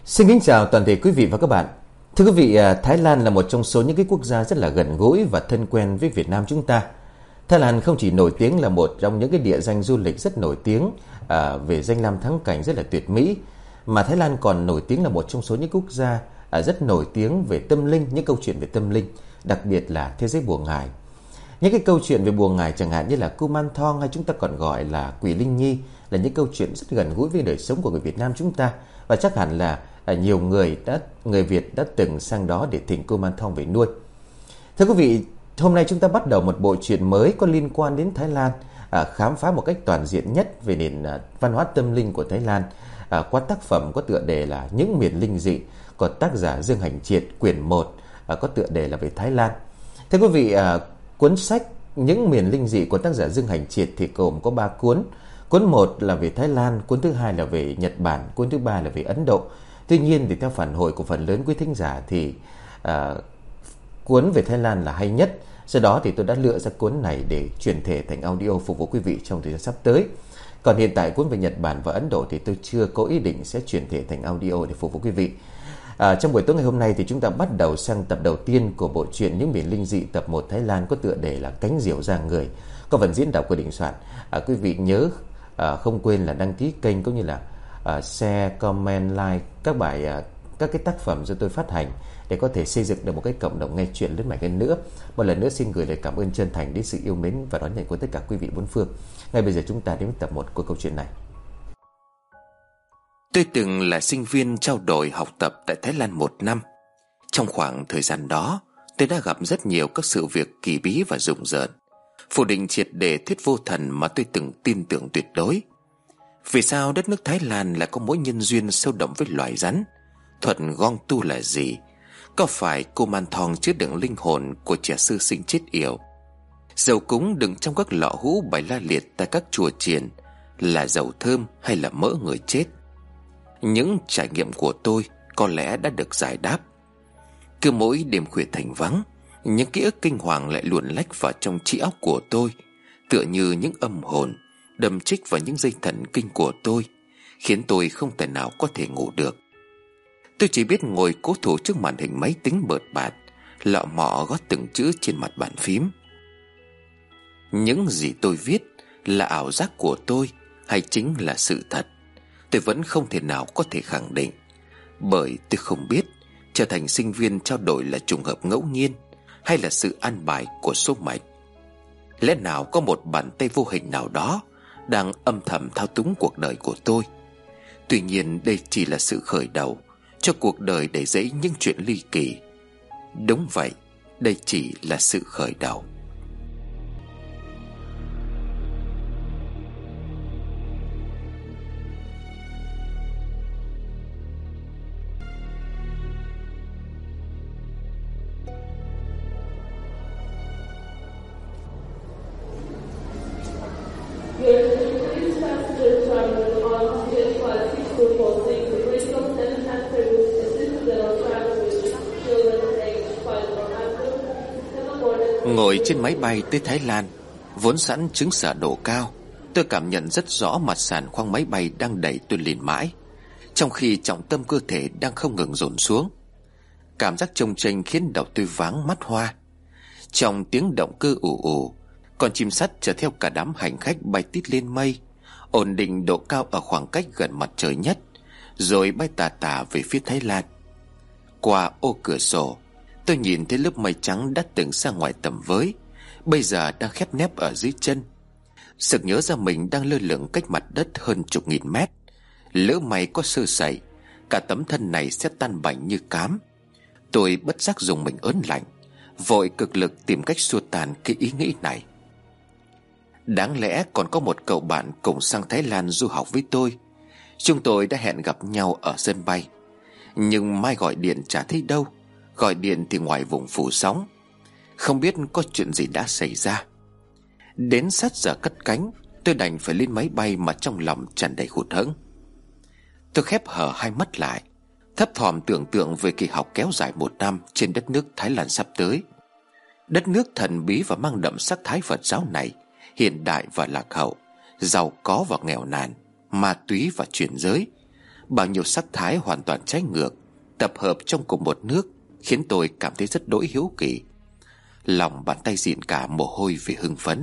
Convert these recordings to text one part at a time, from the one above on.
Xin kính chào toàn thể quý vị và các bạn. Thưa quý vị, Thái Lan là một trong số những cái quốc gia rất là gần gũi và thân quen với Việt Nam chúng ta. Thái Lan không chỉ nổi tiếng là một trong những cái địa danh du lịch rất nổi tiếng về danh lam thắng cảnh rất là tuyệt mỹ, mà Thái Lan còn nổi tiếng là một trong số những quốc gia rất nổi tiếng về tâm linh, những câu chuyện về tâm linh, đặc biệt là thế giới bùa ngải. Những cái câu chuyện về bùa ngải chẳng hạn như là Kumanthong hay chúng ta còn gọi là Quỷ Linh Nhi là những câu chuyện rất gần gũi với đời sống của người Việt Nam chúng ta, và chắc hẳn là nhiều người Việt đã từng sang đó để thỉnh Kumanthong về nuôi. Thưa quý vị, hôm nay chúng ta bắt đầu một bộ truyện mới có liên quan đến Thái Lan, khám phá một cách toàn diện nhất về nền văn hóa tâm linh của Thái Lan qua tác phẩm có tựa đề là Những Miền Linh Dị của tác giả Dương Hành Triệt, quyển 1 có tựa đề là về Thái Lan. Thưa quý vị, cuốn sách Những Miền Linh Dị của tác giả Dương Hành Triệt thì gồm có 3 cuốn. Cuốn 1 là về Thái Lan, cuốn thứ 2 là về Nhật Bản, cuốn thứ 3 là về Ấn Độ. Tuy nhiên thì theo phản hồi của phần lớn quý thính giả thì cuốn về Thái Lan là hay nhất. Do đó thì tôi đã lựa ra cuốn này để chuyển thể thành audio phục vụ quý vị trong thời gian sắp tới. Còn hiện tại cuốn về Nhật Bản và Ấn Độ thì tôi chưa có ý định sẽ chuyển thể thành audio để phục vụ quý vị. Trong buổi tối ngày hôm nay thì chúng ta bắt đầu sang tập đầu tiên của bộ truyện Những Miền Linh Dị tập 1 Thái Lan có tựa đề là Cánh Diều Ra Người, có phần diễn đọc của Đình Soạn. Quý vị nhớ không quên là đăng ký kênh cũng như là share, comment, like các cái tác phẩm do tôi phát hành để có thể xây dựng được một cái cộng đồng nghe chuyện lớn mạnh hơn nữa. Một lần nữa xin gửi lời cảm ơn chân thành đến sự yêu mến và đón nhận của tất cả quý vị bốn phương. Ngay bây giờ chúng ta đến với tập 1 của câu chuyện này. Tôi từng là sinh viên trao đổi học tập tại Thái Lan 1 năm. Trong khoảng thời gian đó, tôi đã gặp rất nhiều các sự việc kỳ bí và rùng rợn, phủ định triệt để thuyết vô thần mà tôi từng tin tưởng tuyệt đối. Vì sao đất nước Thái Lan lại có mối nhân duyên sâu đậm với loài rắn? Thuật gong tu là gì? Có phải Kumanthong chứa đựng linh hồn của trẻ sơ sinh chết yểu? Dầu cúng đựng trong các lọ hũ bày la liệt tại các chùa chiền là dầu thơm hay là mỡ người chết? Những trải nghiệm của tôi có lẽ đã được giải đáp. Cứ mỗi đêm khuya thành vắng, những ký ức kinh hoàng lại luồn lách vào trong trí óc của tôi, tựa như những âm hồn đâm chích vào những dây thần kinh của tôi, khiến tôi không thể nào có thể ngủ được. Tôi chỉ biết ngồi cố thủ trước màn hình máy tính bợt bạt, lọ mọ gót từng chữ trên mặt bàn phím. Những gì tôi viết là ảo giác của tôi hay chính là sự thật, tôi vẫn không thể nào có thể khẳng định, bởi tôi không biết trở thành sinh viên trao đổi là trùng hợp ngẫu nhiên hay là sự an bài của số mệnh. Lẽ nào có một bàn tay vô hình nào đó đang âm thầm thao túng cuộc đời của tôi? Tuy nhiên đây chỉ là sự khởi đầu cho cuộc đời đầy dẫy những chuyện ly kỳ. Đúng vậy, đây chỉ là sự khởi đầu. Ngồi trên máy bay tới Thái Lan, vốn sẵn chứng sở độ cao, tôi cảm nhận rất rõ mặt sàn khoang máy bay đang đẩy tôi lên mãi, trong khi trọng tâm cơ thể đang không ngừng dồn xuống. Cảm giác chông chênh khiến đầu tôi váng mắt hoa. Trong tiếng động cơ ù ù, con chim sắt chở theo cả đám hành khách bay tít lên mây, ổn định độ cao ở khoảng cách gần mặt trời nhất, rồi bay tà tà về phía Thái Lan. Qua ô cửa sổ, tôi nhìn thấy lớp mây trắng đã từng ra ngoài tầm với, bây giờ đang khép nép ở dưới chân. Sực nhớ ra mình đang lơ lửng cách mặt đất hơn chục nghìn mét. Lỡ may có sơ sẩy, cả tấm thân này sẽ tan bành như cám. Tôi bất giác dùng mình ớn lạnh, vội cực lực tìm cách xua tan cái ý nghĩ này. Đáng lẽ còn có một cậu bạn cùng sang Thái Lan du học với tôi. Chúng tôi đã hẹn gặp nhau ở sân bay, nhưng mai gọi điện chả thấy đâu. Gọi điện thì ngoài vùng phủ sóng, không biết có chuyện gì đã xảy ra. Đến sát giờ cất cánh, tôi đành phải lên máy bay mà trong lòng tràn đầy hụt hẫng. Tôi khép hờ hai mắt lại, thấp thỏm tưởng tượng về kỳ học kéo dài 1 năm trên đất nước Thái Lan sắp tới. Đất nước thần bí và mang đậm sắc thái Phật giáo này, hiện đại và lạc hậu, giàu có và nghèo nàn, ma túy và chuyển giới, Bao nhiêu sắc thái hoàn toàn trái ngược tập hợp trong cùng một nước khiến tôi cảm thấy rất đỗi hiếu kỳ. Lòng bàn tay dịn cả mồ hôi vì hưng phấn.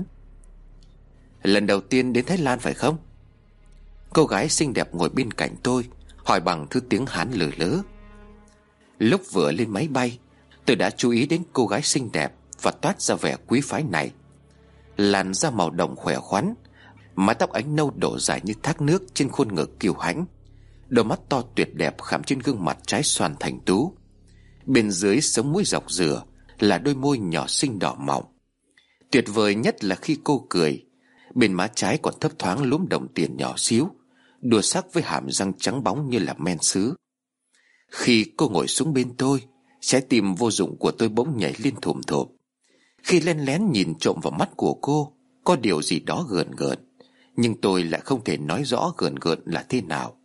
Lần đầu tiên đến Thái Lan phải không? Cô gái xinh đẹp ngồi bên cạnh tôi hỏi bằng thứ tiếng Hán lừ lớ. Lúc vừa lên máy bay, tôi đã chú ý đến cô gái xinh đẹp và toát ra vẻ quý phái này. Làn da màu đồng khỏe khoắn, mái tóc ánh nâu đổ dài như thác nước trên khuôn ngực kiêu hãnh, đôi mắt to tuyệt đẹp khảm trên gương mặt trái xoan thành tú. Bên dưới sống mũi dọc dừa là đôi môi nhỏ xinh đỏ mọng. Tuyệt vời nhất là khi cô cười, bên má trái còn thấp thoáng lúm đồng tiền nhỏ xíu, đua sắc với hàm răng trắng bóng như là men sứ. Khi cô ngồi xuống bên tôi, trái tim vô dụng của tôi bỗng nhảy lên thùm thộp. Khi len lén nhìn trộm vào mắt của cô, có điều gì đó gờn gợn, nhưng tôi lại không thể nói rõ gờn gợn là thế nào.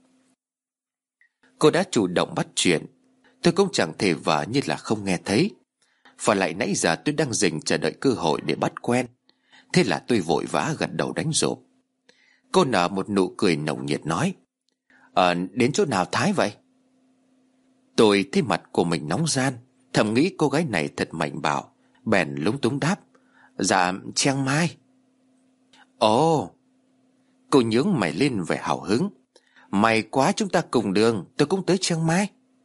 Cô đã chủ động bắt chuyện, tôi cũng chẳng thể vờ như là không nghe thấy. Và lại nãy giờ tôi đang dình chờ đợi cơ hội để bắt quen. Thế là tôi vội vã gật đầu đánh rộp. Cô nở một nụ cười nồng nhiệt nói: Đến chỗ nào Thái vậy? Tôi thấy mặt của mình nóng gian, thầm nghĩ cô gái này thật mạnh bạo, bèn lúng túng đáp: Dạ, Chiang Mai. Ồ! Cô nhướng mày lên vẻ hào hứng: May quá, chúng ta cùng đường, tôi cũng tới Chiang Mai.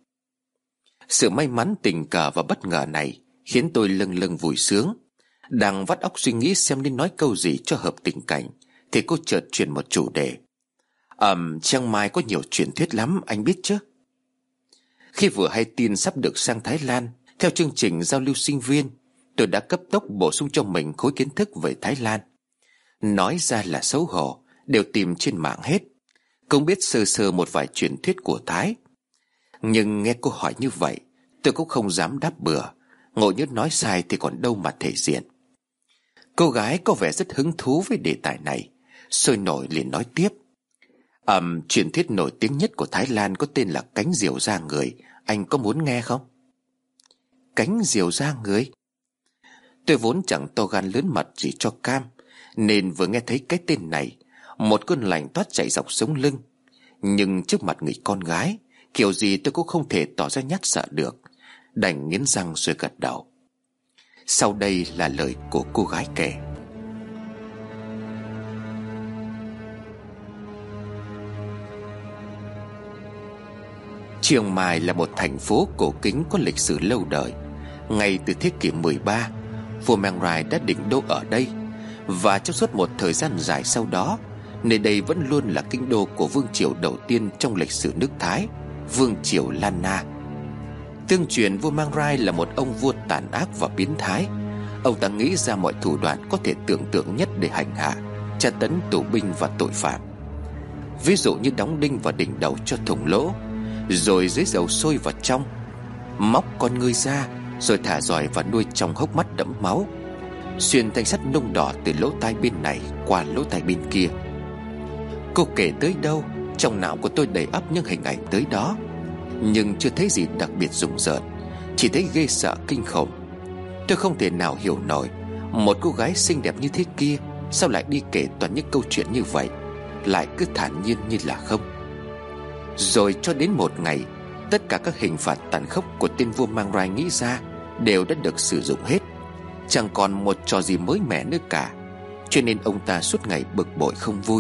Sự may mắn tình cờ và bất ngờ này khiến tôi lâng lâng vui sướng. Đang vắt óc suy nghĩ xem nên nói câu gì cho hợp tình cảnh thì cô chợt chuyển một chủ đề: Chiang Mai có nhiều truyền thuyết lắm, anh biết chứ? Khi vừa hay tin sắp được sang Thái Lan theo chương trình giao lưu sinh viên, tôi đã cấp tốc bổ sung cho mình khối kiến thức về Thái Lan. Nói ra là xấu hổ, đều tìm trên mạng hết, cũng biết sơ sơ một vài truyền thuyết của Thái. Nhưng nghe cô hỏi như vậy, tôi cũng không dám đáp bừa, ngộ nhỡ nói sai thì còn đâu mà thể diện. Cô gái có vẻ rất hứng thú với đề tài này, sôi nổi liền nói tiếp: Truyền thuyết nổi tiếng nhất của Thái Lan có tên là cánh diều da người, anh có muốn nghe không? Cánh diều da người? Tôi vốn chẳng to gan lớn mật gì cho cam, nên vừa nghe thấy cái tên này, một cơn lạnh toát chảy dọc sống lưng. Nhưng trước mặt người con gái, kiểu gì tôi cũng không thể tỏ ra nhát sợ được, đành nghiến răng rồi gật đầu. Sau đây là lời của cô gái kể. Chiang Mai là một thành phố cổ kính có lịch sử lâu đời. Ngay từ thế kỷ 13, vua Mang Rai đã định đô ở đây, và trong suốt một thời gian dài sau đó, nơi đây vẫn luôn là kinh đô của vương triều đầu tiên trong lịch sử nước Thái, vương triều Lan Na. Tương truyền vua Mang Rai là một ông vua tàn ác và biến thái. Ông ta nghĩ ra mọi thủ đoạn có thể tưởng tượng nhất để hành hạ, tra tấn tù binh và tội phạm. Ví dụ như đóng đinh vào đỉnh đầu cho thủng lỗ, rồi dưới dầu sôi vào trong, móc con ngươi ra, rồi thả giỏi và nuôi trong hốc mắt đẫm máu, xuyên thanh sắt nung đỏ từ lỗ tai bên này qua lỗ tai bên kia. Cô kể tới đâu, trong não của tôi đầy ắp những hình ảnh tới đó, nhưng chưa thấy gì đặc biệt rùng rợn, chỉ thấy ghê sợ kinh khủng. Tôi không thể nào hiểu nổi, một cô gái xinh đẹp như thế kia sao lại đi kể toàn những câu chuyện như vậy, lại cứ thản nhiên như là không. Rồi cho đến một ngày, tất cả các hình phạt tàn khốc của tên vua Mang Rai nghĩ ra đều đã được sử dụng hết, chẳng còn một trò gì mới mẻ nữa cả. Cho nên ông ta suốt ngày bực bội không vui.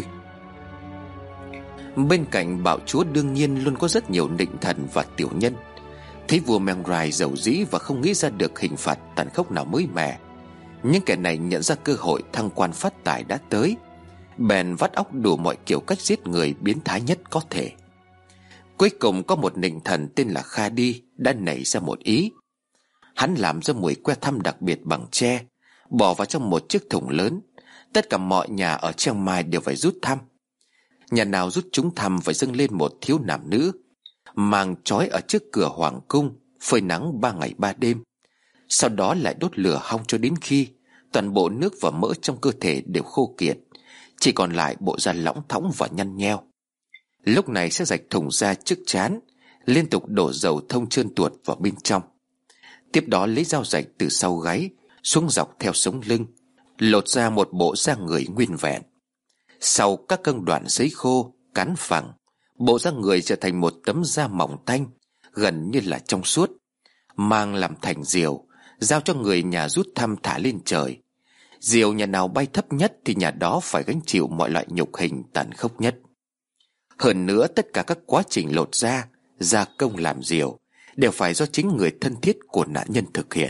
Bên cạnh bạo chúa đương nhiên luôn có rất nhiều nịnh thần và tiểu nhân. Thấy vua Mang Rai giàu dĩ và không nghĩ ra được hình phạt tàn khốc nào mới mẻ, những kẻ này nhận ra cơ hội thăng quan phát tài đã tới, bèn vắt óc đủ mọi kiểu cách giết người biến thái nhất có thể. Cuối cùng có một nịnh thần tên là Kha Đi đã nảy ra một ý. Hắn làm ra mùi que thăm đặc biệt bằng tre, bỏ vào trong một chiếc thùng lớn. Tất cả mọi nhà ở Chiang Mai đều phải rút thăm. Nhà nào rút trúng thăm phải dâng lên một thiếu nam nữ, mang trói ở trước cửa hoàng cung, phơi nắng 3 ngày 3 đêm. Sau đó lại đốt lửa hong cho đến khi toàn bộ nước và mỡ trong cơ thể đều khô kiệt, chỉ còn lại bộ da lõng thõng và nhăn nheo. Lúc này sẽ rạch thùng ra trước trán, liên tục đổ dầu thông trơn tuột vào bên trong. Tiếp đó lấy dao rạch từ sau gáy xuống dọc theo sống lưng, lột ra một bộ da người nguyên vẹn. Sau các công đoạn sấy khô, cán phẳng, Bộ da người trở thành một tấm da mỏng tanh, gần như là trong suốt, mang làm thành diều, giao cho người nhà rút thăm thả lên trời. Diều nhà nào bay thấp nhất thì nhà đó phải gánh chịu mọi loại nhục hình tàn khốc nhất. Hơn nữa, tất cả các quá trình lột da, gia công làm diều đều phải do chính người thân thiết của nạn nhân thực hiện.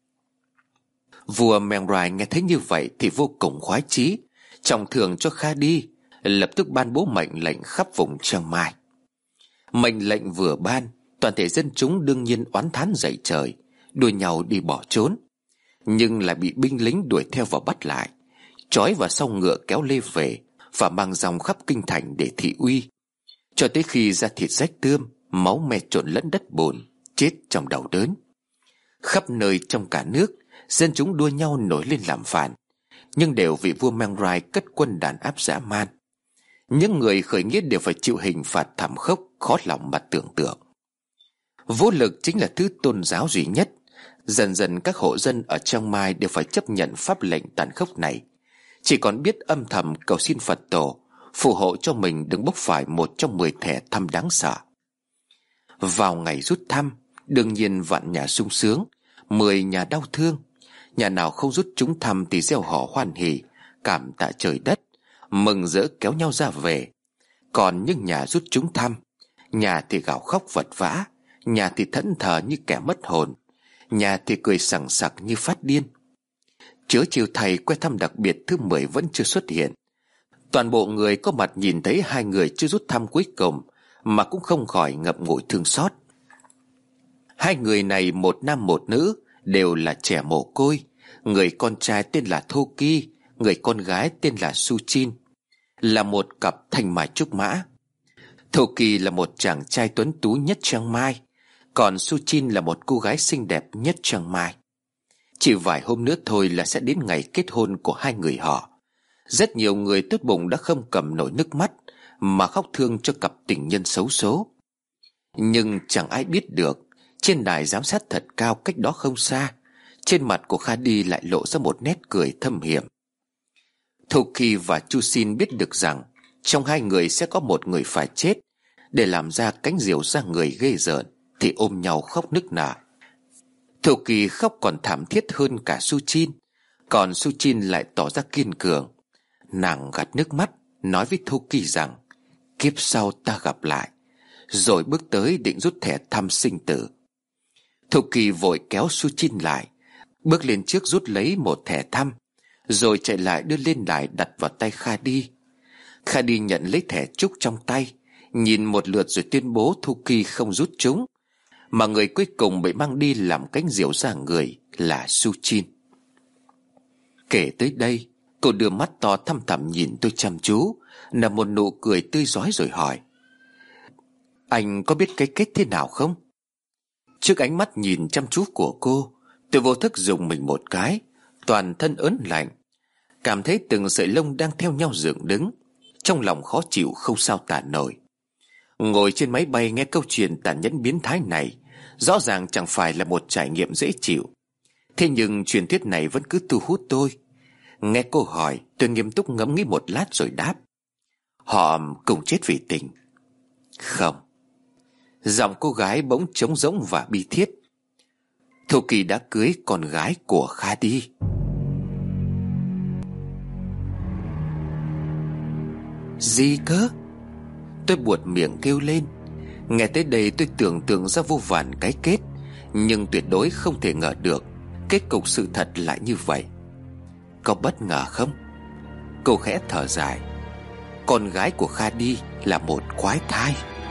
Vua Mengrai nghe thấy như vậy thì vô cùng khoái chí, trọng thưởng cho Khadi, lập tức ban bố mệnh lệnh khắp vùng Chiang Mai. Mệnh lệnh vừa ban, toàn thể dân chúng đương nhiên oán thán dậy trời, đuổi nhau đi bỏ trốn, nhưng lại bị binh lính đuổi theo và bắt lại, trói vào sau ngựa kéo lê về và mang dòng khắp kinh thành để thị uy, cho tới khi da thịt rách tươm, máu me trộn lẫn đất bùn, chết trong đau đớn. Khắp nơi trong cả nước, dân chúng đua nhau nổi lên làm phản, nhưng đều vì vua Mengrai cất quân đàn áp dã man. Những người khởi nghĩa đều phải chịu hình phạt thảm khốc, khó lòng mà tưởng tượng. Vũ lực chính là thứ tôn giáo duy nhất. Dần dần các hộ dân ở Chiang Mai đều phải chấp nhận pháp lệnh tàn khốc này, chỉ còn biết âm thầm cầu xin Phật tổ phù hộ cho mình đừng bốc phải một trong 10 thẻ thăm đáng sợ. Vào ngày rút thăm, đương nhiên vạn nhà sung sướng, 10 nhà đau thương. Nhà nào không rút trúng thăm thì reo hò hoan hỉ, cảm tạ trời đất, mừng rỡ kéo nhau ra về. Còn những nhà rút trúng thăm, nhà thì gào khóc vật vã, nhà thì thẫn thờ như kẻ mất hồn, nhà thì cười sằng sặc như phát điên. Chớ chiều thầy que thăm đặc biệt thứ 10 vẫn chưa xuất hiện. Toàn bộ người có mặt nhìn thấy hai người chưa rút thăm cuối cùng mà cũng không khỏi ngậm ngùi thương xót. Hai người này, một nam một nữ, đều là trẻ mồ côi. Người con trai tên là Thô Ki, người con gái tên là Su Chin, là một cặp thanh mai trúc mã. Thô Ki là một chàng trai tuấn tú nhất Chiang Mai, còn Su Chin là một cô gái xinh đẹp nhất Chiang Mai. Chỉ vài hôm nữa thôi là sẽ đến ngày kết hôn của hai người họ. Rất nhiều người tốt bụng đã không cầm nổi nước mắt mà khóc thương cho cặp tình nhân xấu số. Nhưng chẳng ai biết được, trên đài giám sát thật cao cách đó không xa, trên mặt của Khadi lại lộ ra một nét cười thâm hiểm. Thô Ki và Chu Sin biết được rằng trong hai người sẽ có một người phải chết. Để làm ra cánh diều ra người ghê rợn thì ôm nhau khóc nức nở. Thô Ki khóc còn thảm thiết hơn cả Su Chin, còn Su Chin lại tỏ ra kiên cường. Nàng gạt nước mắt, nói với Thô Ki rằng kiếp sau ta gặp lại, rồi bước tới định rút thẻ thăm sinh tử. Thô Ki vội kéo Su Chin lại, bước lên trước rút lấy một thẻ thăm, rồi chạy lại đưa lên đài đặt vào tay Khadi. Khadi nhận lấy thẻ trúc trong tay, nhìn một lượt rồi tuyên bố Thô Ki không rút chúng, mà người cuối cùng bị mang đi làm cánh diều ra người là Su Chin. Kể tới đây, cô đưa mắt to thăm thẳm nhìn tôi chăm chú, nở một nụ cười tươi rói rồi hỏi: Anh có biết cái kết thế nào không? Trước ánh mắt nhìn chăm chú của cô, tôi vô thức rùng mình một cái, toàn thân ớn lạnh, cảm thấy từng sợi lông đang theo nhau dựng đứng, trong lòng khó chịu không sao tả nổi. Ngồi trên máy bay nghe câu chuyện tàn nhẫn biến thái này, rõ ràng chẳng phải là một trải nghiệm dễ chịu. Thế nhưng truyền thuyết này vẫn cứ thu hút tôi. Nghe cô hỏi, tôi nghiêm túc ngẫm nghĩ một lát rồi đáp: Họ cùng chết vì tình. Không. Giọng cô gái bỗng trống rỗng và bi thiết. Thô Ki đã cưới con gái của Khadi. Gì cơ? Tôi buột miệng kêu lên. Nghe tới đây tôi tưởng tượng ra vô vàn cái kết, nhưng tuyệt đối không thể ngờ được kết cục sự thật lại như vậy. Có bất ngờ không? Cô khẽ thở dài. Con gái của Khadi là một quái thai.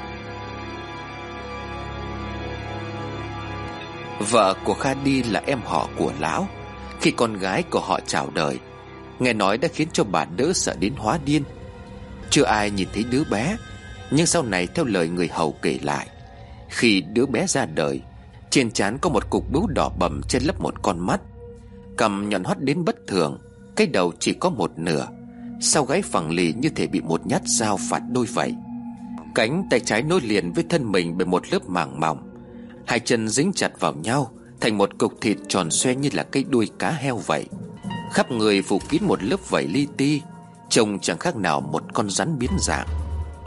Vợ của Khadi là em họ của lão. Khi con gái của họ chào đời, nghe nói đã khiến cho bà đỡ sợ đến hóa điên. Chưa ai nhìn thấy đứa bé, nhưng sau này theo lời người hầu kể lại, khi đứa bé ra đời, trên trán có một cục bướu đỏ bầm che lấp một con mắt, cằm nhọn hoắt đến bất thường, cái đầu chỉ có một nửa, sau gáy phẳng lì như thể bị một nhát dao phạt đôi vậy. Cánh tay trái nối liền với thân mình bởi một lớp màng mỏng, hai chân dính chặt vào nhau thành một cục thịt tròn xoe như là cái đuôi cá heo vậy. Khắp người phủ kín một lớp vảy li ti, trông chẳng khác nào một con rắn biến dạng.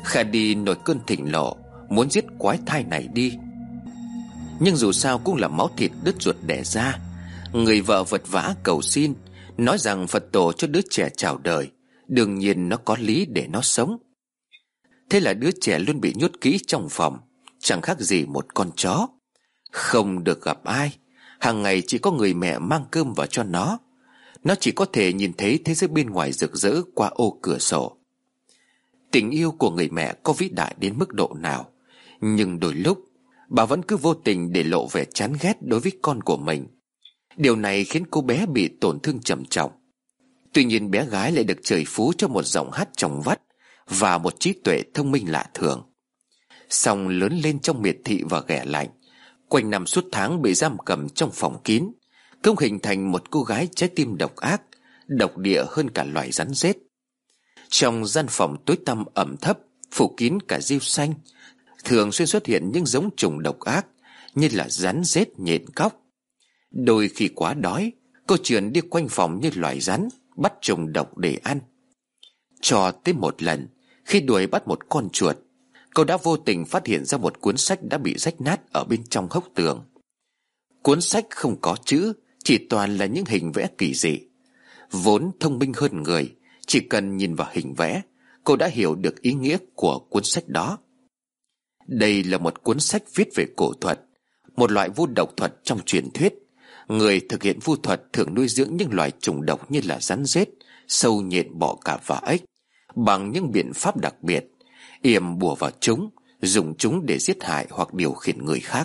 Khadi nổi cơn thịnh nộ, muốn giết quái thai này đi. Nhưng dù sao cũng là máu thịt đứt ruột đẻ ra. Người vợ vật vã cầu xin, nói rằng Phật tổ cho đứa trẻ chào đời, đương nhiên nó có lý để nó sống. Thế là đứa trẻ luôn bị nhốt kỹ trong phòng, chẳng khác gì một con chó, không được gặp ai. Hàng ngày chỉ có người mẹ mang cơm vào cho nó. Nó chỉ có thể nhìn thấy thế giới bên ngoài rực rỡ qua ô cửa sổ. Tình yêu của người mẹ có vĩ đại đến mức độ nào, nhưng đôi lúc bà vẫn cứ vô tình để lộ vẻ chán ghét đối với con của mình. Điều này khiến cô bé bị tổn thương trầm trọng. Tuy nhiên bé gái lại được trời phú cho một giọng hát trong vắt và một trí tuệ thông minh lạ thường. Song lớn lên trong miệt thị và ghẻ lạnh, quanh năm suốt tháng bị giam cầm trong phòng kín, không hình thành một cô gái trái tim độc ác, độc địa hơn cả loài rắn rết. Trong gian phòng tối tăm ẩm thấp, phủ kín cả rêu xanh, thường xuyên xuất hiện những giống trùng độc ác như là rắn rết, nhện cóc. Đôi khi quá đói, cô trườn đi quanh phòng như loài rắn, bắt trùng độc để ăn. Cho tới một lần, khi đuổi bắt một con chuột, cô đã vô tình phát hiện ra một cuốn sách đã bị rách nát ở bên trong hốc tường. Cuốn sách không có chữ, chỉ toàn là những hình vẽ kỳ dị. Vốn thông minh hơn người, chỉ cần nhìn vào hình vẽ, cô đã hiểu được ý nghĩa của cuốn sách đó. Đây là một cuốn sách viết về cổ thuật, một loại vu độc thuật trong truyền thuyết. Người thực hiện vu thuật thường nuôi dưỡng những loài trùng độc như là rắn rết, sâu, nhện, bọ cạp và ếch bằng những biện pháp đặc biệt, yểm bùa vào chúng, dùng chúng để giết hại hoặc điều khiển người khác.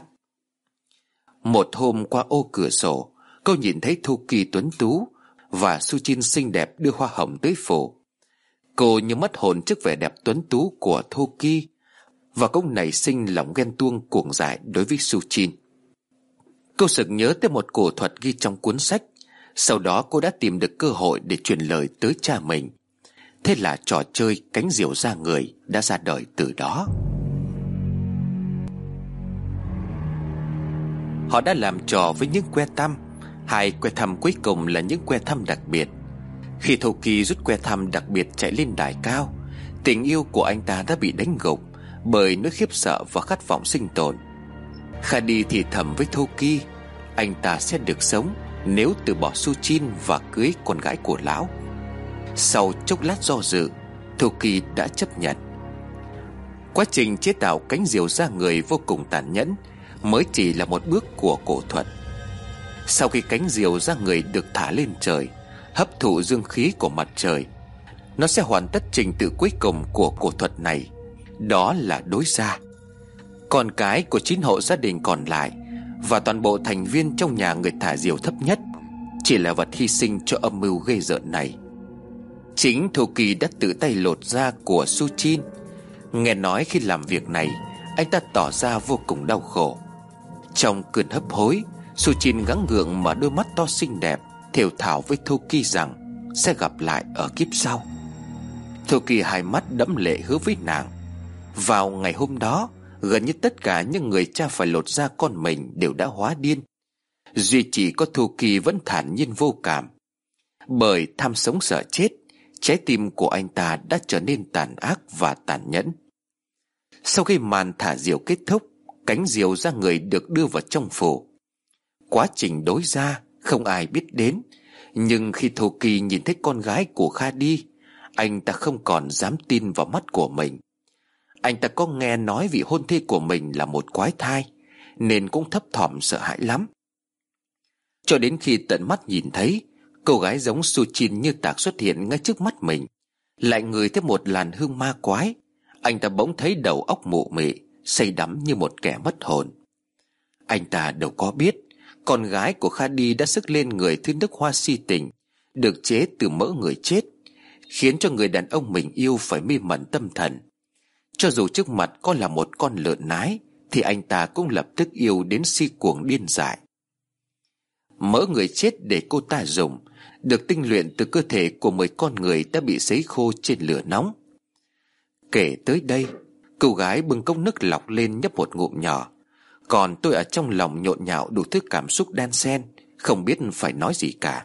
Một hôm qua ô cửa sổ, cô nhìn thấy Thu Kỳ tuấn tú và Su Chin xinh đẹp đưa hoa hồng tới phủ. Cô như mất hồn trước vẻ đẹp tuấn tú của Thu Kỳ, và cũng nảy sinh lòng ghen tuông cuồng dại đối với Su Chin. Cô sực nhớ tới một cổ thuật ghi trong cuốn sách. Sau đó cô đã tìm được cơ hội để truyền lời tới cha mình. Thế là trò chơi cánh diều ra người đã ra đời từ đó. Họ đã làm trò với những que tăm. Hai que tăm cuối cùng là những que tăm đặc biệt. Khi Thâu Kỳ rút que tăm đặc biệt chạy lên đài cao, tình yêu của anh ta đã bị đánh gục bởi nỗi khiếp sợ và khát vọng sinh tồn. Khadi thì thầm với Thâu Kỳ, anh ta sẽ được sống nếu từ bỏ Su Chin và cưới con gái của lão. Sau chốc lát do dự, Thâu Kỳ đã chấp nhận. Quá trình chế tạo cánh diều ra người vô cùng tàn nhẫn, mới chỉ là một bước của cổ thuật. Sau khi cánh diều ra người được thả lên trời, hấp thụ dương khí của mặt trời, nó sẽ hoàn tất trình tự cuối cùng của cổ thuật này, đó là đối gia. Con cái của 9 hộ gia đình còn lại và toàn bộ thành viên trong nhà người thả diều thấp nhất chỉ là vật hy sinh cho âm mưu ghê rợn này. Chính Thâu Kỳ đã tự tay lột da của Su Chin. Nghe nói khi làm việc này, anh ta tỏ ra vô cùng đau khổ. Trong cơn hấp hối, Su Chin gắng gượng mở đôi mắt to xinh đẹp, thều thào với Thâu Kỳ rằng sẽ gặp lại ở kiếp sau. Thâu Kỳ hai mắt đẫm lệ hứa với nàng. Vào ngày hôm đó, gần như tất cả những người cha phải lột da con mình đều đã hóa điên. Duy chỉ có Thâu Kỳ vẫn thản nhiên vô cảm. Bởi tham sống sợ chết, trái tim của anh ta đã trở nên tàn ác và tàn nhẫn. Sau khi màn thả diều kết thúc, cánh diều ra người được đưa vào trong phủ. Quá trình đối gia không ai biết đến, nhưng khi Thâu Kỳ nhìn thấy con gái của Khadi, anh ta không còn dám tin vào mắt của mình. Anh ta có nghe nói vị hôn thê của mình là một quái thai, nên cũng thấp thỏm sợ hãi lắm. Cho đến khi tận mắt nhìn thấy cô gái giống Su Chin như tạc xuất hiện ngay trước mắt mình, lại ngửi thấy một làn hương ma quái, anh ta bỗng thấy đầu óc mụ mị, say đắm như một kẻ mất hồn. Anh ta đâu có biết con gái của Khadi đã sức lên người thứ nước hoa si tình, được chế từ mỡ người chết, khiến cho người đàn ông mình yêu phải mê mẩn tâm thần. Cho dù trước mặt có là một con lợn nái, thì anh ta cũng lập tức yêu đến si cuồng điên dại. Mỡ người chết để cô ta dùng được tinh luyện từ cơ thể của 10 con người đã bị sấy khô trên lửa nóng. Kể tới đây, cô gái bưng cốc nước lọc lên nhấp một ngụm nhỏ, còn tôi ở trong lòng nhộn nhạo đủ thứ cảm xúc đan xen, không biết phải nói gì cả.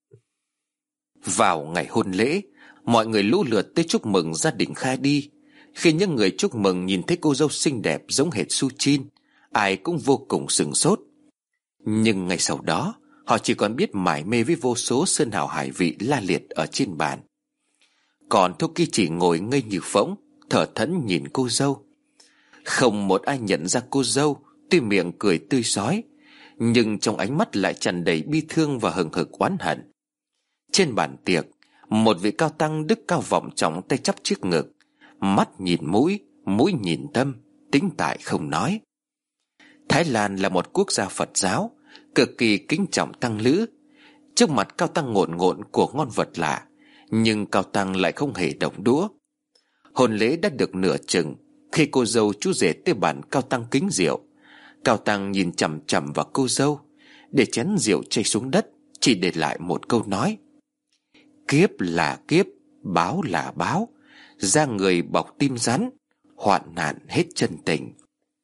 Vào ngày hôn lễ, mọi người lũ lượt tới chúc mừng gia đình Khadi. Khi những người chúc mừng nhìn thấy cô dâu xinh đẹp giống hệt Su Chin, ai cũng vô cùng sửng sốt. Nhưng ngay sau đó, họ chỉ còn biết mải mê với vô số sơn hào hải vị la liệt ở trên bàn. Còn Toki chỉ ngồi ngây như phỗng, thở thẫn nhìn cô dâu. Không một ai nhận ra cô dâu, tuy miệng cười tươi rói, nhưng trong ánh mắt lại tràn đầy bi thương và hừng hực oán hận. Trên bàn tiệc, một vị cao tăng đức cao vọng trọng, tay chắp trước ngực, mắt nhìn mũi, mũi nhìn tâm, tĩnh tại không nói. Thái Lan là một quốc gia Phật giáo, cực kỳ kính trọng tăng lữ. Trước mặt cao tăng ngộn ngộn của ngon vật lạ, nhưng cao tăng lại không hề động đũa. Hôn lễ đã được nửa chừng khi cô dâu chú rể tới bàn cao tăng kính rượu. Cao tăng nhìn chằm chằm vào cô dâu, để chén rượu chảy xuống đất, chỉ để lại một câu nói: kiếp là kiếp, báo là báo, ra người bọc tim rắn, hoạn nạn hết chân tình.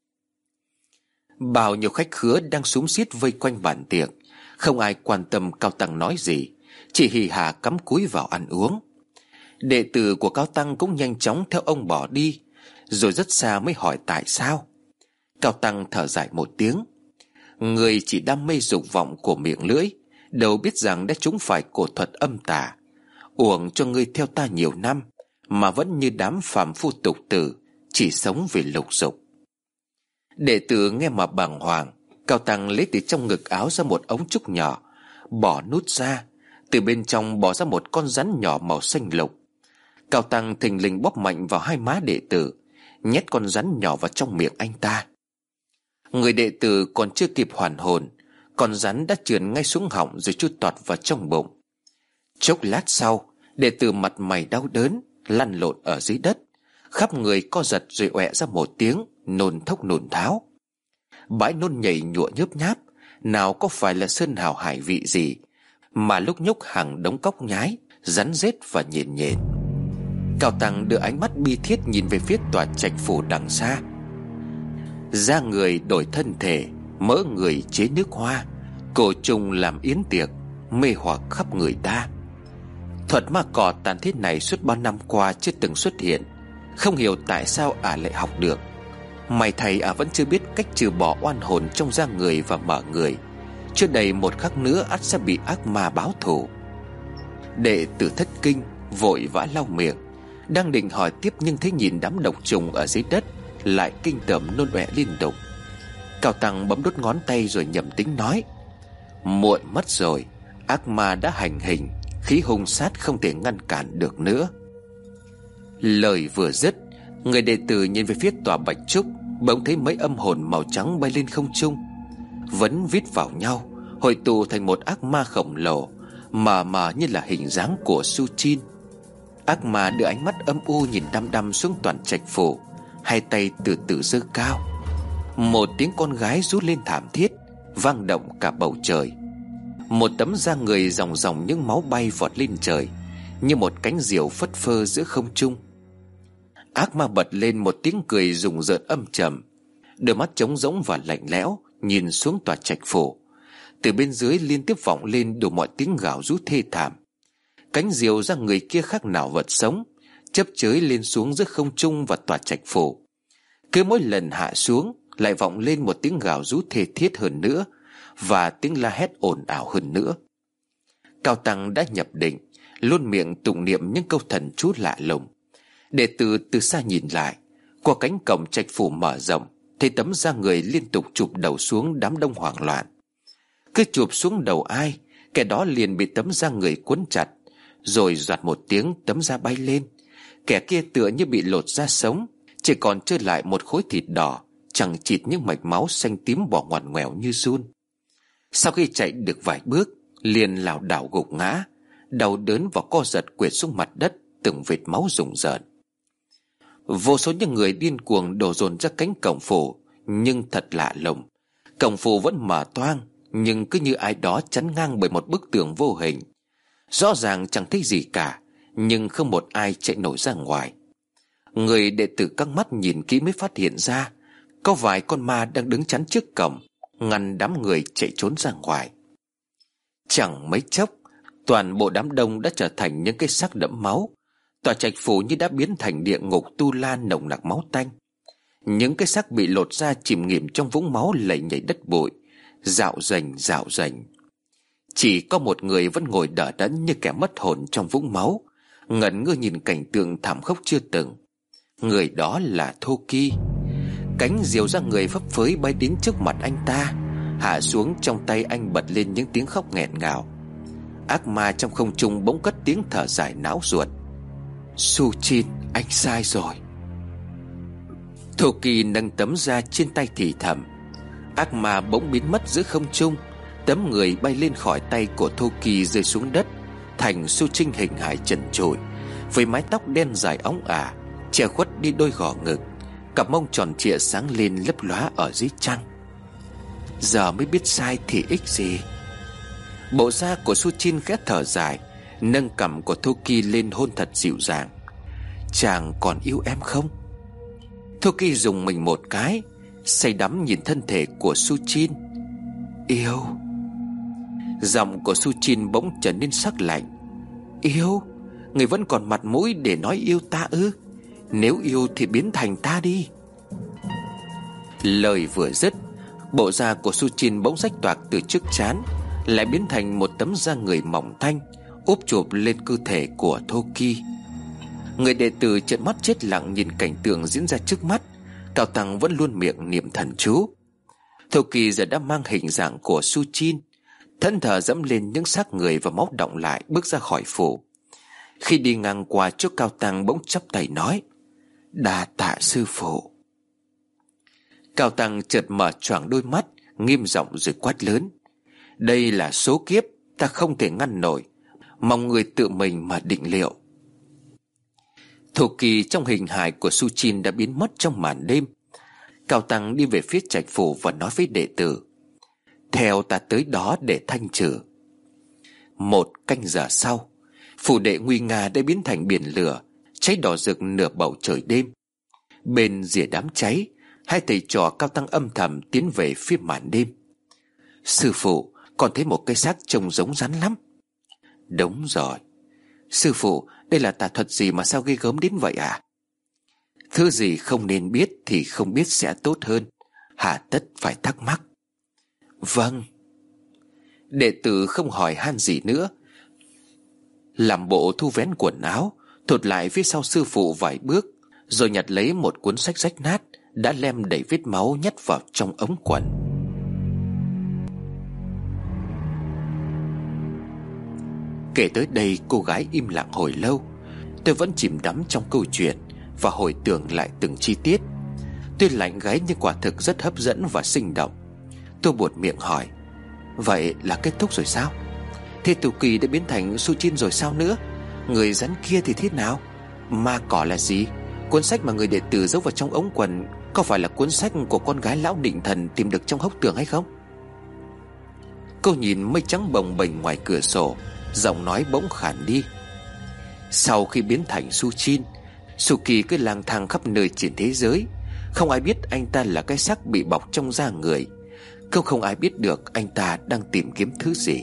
Bao nhiêu khách khứa đang xúm xít vây quanh bàn tiệc, không ai quan tâm cao tăng nói gì, chỉ hì hà cắm cúi vào ăn uống. Đệ tử của cao tăng cũng nhanh chóng theo ông bỏ đi, rồi rất xa mới hỏi tại sao. Cao tăng thở dài một tiếng: người chỉ đam mê dục vọng của miệng lưỡi, đâu biết rằng đã trúng phải cổ thuật âm tà. Uổng cho ngươi theo ta nhiều năm mà vẫn như đám phàm phu tục tử, chỉ sống vì lục dục. Đệ tử nghe mà bàng hoàng. Cao tăng lấy từ trong ngực áo ra một ống trúc nhỏ, bỏ nút ra, từ bên trong bỏ ra một con rắn nhỏ màu xanh lục. Cao tăng thình lình bóp mạnh vào hai má đệ tử, nhét con rắn nhỏ vào trong miệng anh ta. Người đệ tử còn chưa kịp hoàn hồn, con rắn đã trườn ngay xuống họng rồi chui toạt vào trong bụng. Chốc lát sau, đệ tử mặt mày đau đớn, lăn lộn ở dưới đất, khắp người co giật rồi ọe ra một tiếng, nôn thốc nôn tháo. Bãi nôn nhảy nhụa nhớp nháp, nào có phải là sơn hào hải vị gì, mà lúc nhúc hàng đống cóc nhái, rắn rết và nhện nhện. Cao tăng đưa ánh mắt bi thiết nhìn về phía tòa trạch phủ đằng xa. Da người đổi thân thể, mỡ người chế nước hoa, cổ trùng làm yến tiệc, mê hoặc khắp người ta. Thuật ma cỏ tàn thiết này suốt bao năm qua chưa từng xuất hiện, không hiểu tại sao lại học được. May thầy vẫn chưa biết cách trừ bỏ oan hồn trong da người và mở người. Chưa đầy một khắc nữa ắt sẽ bị ác ma báo thù. Đệ tử thất kinh, vội vã lau miệng, đang định hỏi tiếp nhưng thấy nhìn đám độc trùng ở dưới đất, lại kinh tởm nôn ọe liên tục. Cao tăng bấm đốt ngón tay rồi nhầm tính nói: muộn mất rồi, ác ma đã hành hình, khí hung sát không thể ngăn cản được nữa. Lời vừa dứt, người đệ tử nhìn về phía tòa bạch trúc, bỗng thấy mấy âm hồn màu trắng bay lên không trung, vẫn vít vào nhau, hội tụ thành một ác ma khổng lồ, mờ như là hình dáng của Su Chin. Ác ma đưa ánh mắt âm u nhìn đăm đăm xuống toàn trạch phủ, hai tay từ từ giơ cao. Một tiếng con gái rú lên thảm thiết, vang động cả bầu trời. Một tấm da người ròng ròng những máu bay vọt lên trời, như một cánh diều phất phơ giữa không trung. Ác ma bật lên một tiếng cười rùng rợn âm trầm, đôi mắt trống rỗng và lạnh lẽo nhìn xuống tòa trạch phủ. Từ bên dưới liên tiếp vọng lên đủ mọi tiếng gào rú thê thảm. Cánh diều da người kia khác nào vật sống, chớp chới lên xuống giữa không trung và tòa trạch phủ. Cứ mỗi lần hạ xuống lại vọng lên một tiếng gào rú thê thiết hơn nữa, và tiếng la hét ồn ào hơn nữa. Cao tăng đã nhập định, luôn miệng tụng niệm những câu thần chú lạ lùng. Đệ tử từ xa nhìn lại, qua cánh cổng trạch phủ mở rộng, thấy tấm da người liên tục chụp đầu xuống đám đông hoảng loạn. Cứ chụp xuống đầu ai, kẻ đó liền bị tấm da người cuốn chặt, rồi doạt một tiếng tấm da bay lên. Kẻ kia tựa như bị lột da sống, chỉ còn trơ lại một khối thịt đỏ, chẳng chịt những mạch máu xanh tím bỏ ngoằn ngoèo như giun. Sau khi chạy được vài bước, liền lảo đảo gục ngã, đau đớn và co giật quệt xuống mặt đất, từng vệt máu rùng rợn. Vô số những người điên cuồng đổ dồn ra cánh cổng phủ, nhưng thật lạ lùng, cổng phủ vẫn mở toang, nhưng cứ như ai đó chắn ngang bởi một bức tường vô hình. Rõ ràng chẳng thấy gì cả, nhưng không một ai chạy nổi ra ngoài. Người đệ tử căng mắt nhìn kỹ mới phát hiện ra có vài con ma đang đứng chắn trước cổng, ngăn đám người chạy trốn ra ngoài. Chẳng mấy chốc, toàn bộ đám đông đã trở thành những cái xác đẫm máu, Tòa trạch phủ như đã biến thành địa ngục tu la nồng nặc máu tanh. Những cái xác bị lột ra chìm nghỉm trong vũng máu lầy nhầy đất bụi, dạo dành. Chỉ có một người vẫn ngồi đờ đẫn như kẻ mất hồn trong vũng máu, ngẩn ngơ nhìn cảnh tượng thảm khốc chưa từng. Người đó là Thô Kỳ. Cánh diều ra người phấp phới bay đến trước mặt anh ta, hạ xuống trong tay anh bật lên những tiếng khóc nghẹn ngào. Ác ma trong không trung bỗng cất tiếng thở dài não ruột. Su Chin, anh sai rồi. Thô Kỳ nâng tấm da trên tay thì thầm. Ác ma bỗng biến mất giữa không trung. Tấm người bay lên khỏi tay của Thô Kỳ rơi xuống đất, thành Su Chin hình hài trần trụi, với mái tóc đen dài óng ả che khuất đi đôi gò ngực, cặp mông tròn trịa sáng lên lấp lóa ở dưới trăng. Giờ mới biết sai thì ích gì. Bộ da của Su Chin khẽ thở dài, nâng cằm của Thô Kỳ lên hôn thật dịu dàng. Chàng còn yêu em không? Thô Kỳ dùng mình một cái, say đắm nhìn thân thể của Su Chin. Yêu. Giọng của Su Chin bỗng trở nên sắc lạnh. Yêu? Người vẫn còn mặt mũi để nói yêu ta ư? Nếu yêu thì biến thành ta đi. Lời vừa dứt, bộ da của Su Chin bỗng rách toạc từ trước trán, lại biến thành một tấm da người mỏng tanh úp chụp lên cơ thể của Thô Kỳ. Người đệ tử trợn mắt chết lặng nhìn cảnh tượng diễn ra trước mắt. Cao Tăng vẫn luôn miệng niệm thần chú. Thô Kỳ giờ đã mang hình dạng của Su Chin, thân thờ dẫm lên những xác người và máu đọng lại, bước ra khỏi phủ. Khi đi ngang qua chỗ Cao Tăng bỗng chắp tay nói: Đa tạ sư phụ. Cao Tăng chợt mở choàng đôi mắt, nghiêm giọng rồi quát lớn: Đây là số kiếp, ta không thể ngăn nổi, mong người tự mình mà định liệu. Thô Kỳ trong hình hài của Su Chin đã biến mất trong màn đêm. Cao Tăng đi về phía trạch phủ và nói với đệ tử: Theo ta tới đó để thanh trừ. 1 canh giờ sau, phủ đệ nguy nga đã biến thành biển lửa, cháy đỏ rực nửa bầu trời đêm. Bên rìa đám cháy, hai thầy trò Cao Tăng âm thầm tiến về phía màn đêm. Sư phụ, còn thấy một cái xác trông giống rắn lắm. Đúng rồi. Sư phụ, đây là tà thuật gì mà sao ghê gớm đến vậy à? Thứ gì không nên biết thì không biết sẽ tốt hơn, hà tất phải thắc mắc. Vâng. Đệ tử không hỏi han gì nữa, làm bộ thu vén quần áo, thụt lại phía sau sư phụ vài bước, rồi nhặt lấy một cuốn sách rách nát đã lem đầy vết máu nhét vào trong ống quần. Kể tới đây, cô gái im lặng hồi lâu. Tôi vẫn chìm đắm trong câu chuyện và hồi tưởng lại từng chi tiết. Tuy lạnh gáy nhưng quả thực rất hấp dẫn và sinh động. Tôi buột miệng hỏi: Vậy là kết thúc rồi sao? Thế Thô Kỳ đã biến thành Su Chin rồi sao nữa? Người rắn kia thì thế nào? Ma cỏ là gì? Cuốn sách mà người đệ tử giấu vào trong ống quần có phải là cuốn sách của con gái lão định thần tìm được trong hốc tường hay không? Cô nhìn mây trắng bồng bềnh ngoài cửa sổ, giọng nói bỗng khản đi. Sau khi biến thành Su Chin, Su Kỳ cứ lang thang khắp nơi trên thế giới. Không ai biết anh ta là cái xác bị bọc trong da người. Không ai biết được anh ta đang tìm kiếm thứ gì.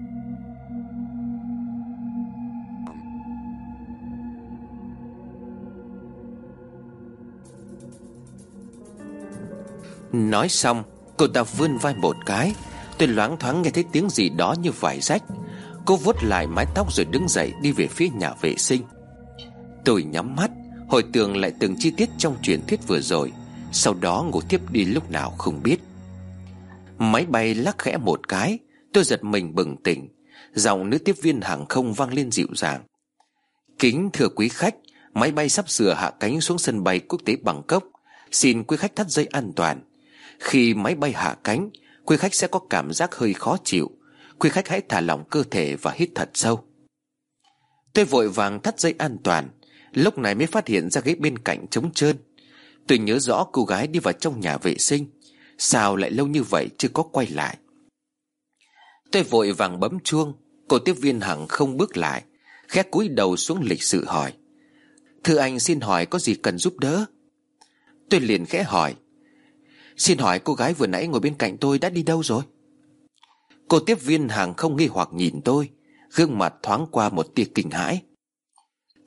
Nói xong, cô ta vươn vai một cái. Tôi loáng thoáng nghe thấy tiếng gì đó như vải rách. Cô vuốt lại mái tóc rồi đứng dậy đi về phía nhà vệ sinh. Tôi nhắm mắt hồi tưởng lại từng chi tiết trong truyền thuyết vừa rồi, sau đó ngủ tiếp đi lúc nào không biết. Máy bay lắc khẽ một cái, tôi giật mình bừng tỉnh. Giọng nữ tiếp viên hàng không vang lên dịu dàng: Kính thưa quý khách, máy bay sắp sửa hạ cánh xuống sân bay quốc tế Bangkok. Xin quý khách thắt dây an toàn. Khi máy bay hạ cánh, quý khách sẽ có cảm giác hơi khó chịu. Quý khách hãy thả lỏng cơ thể và hít thật sâu. Tôi vội vàng thắt dây an toàn, lúc này mới phát hiện ra ghế bên cạnh trống trơn. Tôi nhớ rõ cô gái đi vào trong nhà vệ sinh, sao lại lâu như vậy chưa có quay lại. Tôi vội vàng bấm chuông. Cô tiếp viên hàng không bước lại, khẽ cúi đầu xuống lịch sự hỏi: Thưa anh, xin hỏi có gì cần giúp đỡ? Tôi liền khẽ hỏi: Xin hỏi cô gái vừa nãy ngồi bên cạnh tôi đã đi đâu rồi? Cô tiếp viên hàng không nghi hoặc nhìn tôi, gương mặt thoáng qua một tia kinh hãi.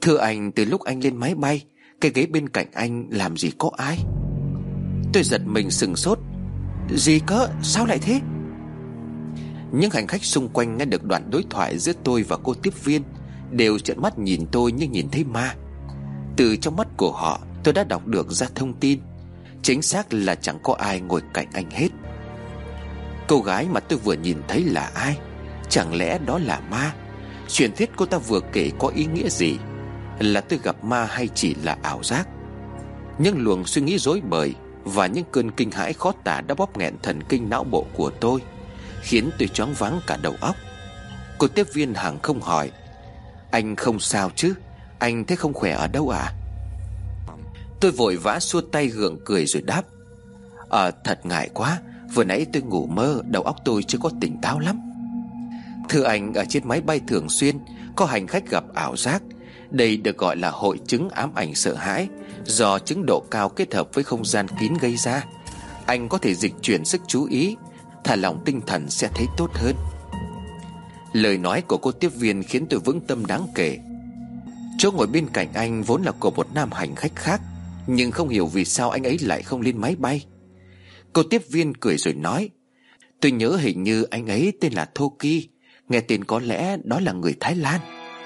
Thưa anh, từ lúc anh lên máy bay, cái ghế bên cạnh anh làm gì có ai. Tôi giật mình sừng sốt. Gì cơ, sao lại thế? Những hành khách xung quanh nghe được đoạn đối thoại giữa tôi và cô tiếp viên đều trợn mắt nhìn tôi như nhìn thấy ma. Từ trong mắt của họ tôi đã đọc được ra thông tin. Chính xác là chẳng có ai ngồi cạnh anh hết. Cô gái mà tôi vừa nhìn thấy là ai? Chẳng lẽ đó là ma? Truyền thuyết cô ta vừa kể có ý nghĩa gì? Là tôi gặp ma hay chỉ là ảo giác? Những luồng suy nghĩ rối bời và những cơn kinh hãi khó tả đã bóp nghẹn thần kinh não bộ của tôi, khiến tôi choáng váng cả đầu óc. Cô tiếp viên hàng không hỏi: Anh không sao chứ? Anh thấy không khỏe ở đâu à? Tôi vội vã xua tay gượng cười rồi đáp: Thật ngại quá, vừa nãy tôi ngủ mơ, đầu óc tôi chưa có tỉnh táo lắm. Thưa anh, ở trên máy bay thường xuyên có hành khách gặp ảo giác. Đây được gọi là hội chứng ám ảnh sợ hãi, do chứng độ cao kết hợp với không gian kín gây ra. Anh có thể dịch chuyển sức chú ý, thả lỏng tinh thần sẽ thấy tốt hơn. Lời nói của cô tiếp viên khiến tôi vững tâm đáng kể. Chỗ ngồi bên cạnh anh vốn là của một nam hành khách khác, nhưng không hiểu vì sao anh ấy lại không lên máy bay. Cô tiếp viên cười rồi nói: Tôi nhớ hình như anh ấy tên là Thoki. Nghe tên có lẽ đó là người Thái Lan.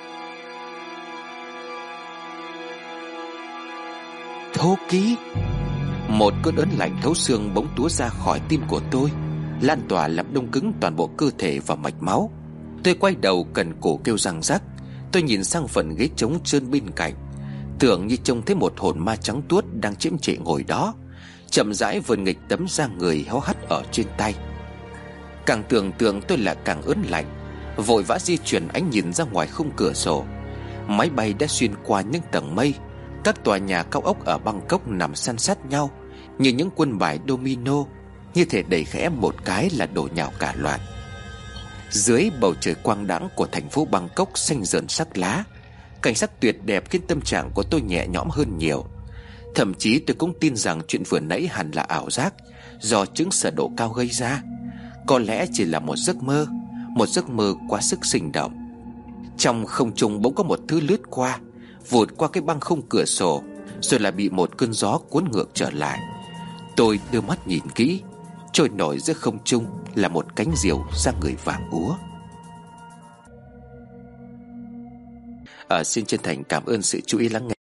Thoki. Một cơn ớn lạnh thấu xương bỗng túa ra khỏi tim của tôi, lan tỏa làm đông cứng toàn bộ cơ thể và mạch máu. Tôi quay đầu cần cổ kêu răng rắc. Tôi nhìn sang phần ghế trống trơn bên cạnh, tưởng như trông thấy một hồn ma trắng tuốt đang chiếm trệ ngồi đó, chậm rãi vươn nghịch tấm da người héo hắt ở trên tay. Càng tưởng tượng tôi lại càng ớn lạnh, vội vã di chuyển ánh nhìn ra ngoài khung cửa sổ. Máy bay đã xuyên qua những tầng mây. Các tòa nhà cao ốc ở Bangkok nằm san sát nhau như những quân bài domino, như thể đẩy khẽ một cái là đổ nhào cả loạt. Dưới bầu trời quang đãng của thành phố Bangkok xanh rờn sắc lá, cảnh sắc tuyệt đẹp khiến tâm trạng của tôi nhẹ nhõm hơn nhiều. Thậm chí tôi cũng tin rằng chuyện vừa nãy hẳn là ảo giác do chứng sợ độ cao gây ra. Có lẽ chỉ là một giấc mơ, một giấc mơ quá sức sinh động. Trong không trung bỗng có một thứ lướt qua, vụt qua cái băng khung cửa sổ, rồi lại bị một cơn gió cuốn ngược trở lại. Tôi đưa mắt nhìn kỹ, trôi nổi giữa không trung là một cánh diều da người vàng úa. Xin chân thành cảm ơn sự chú ý lắng nghe.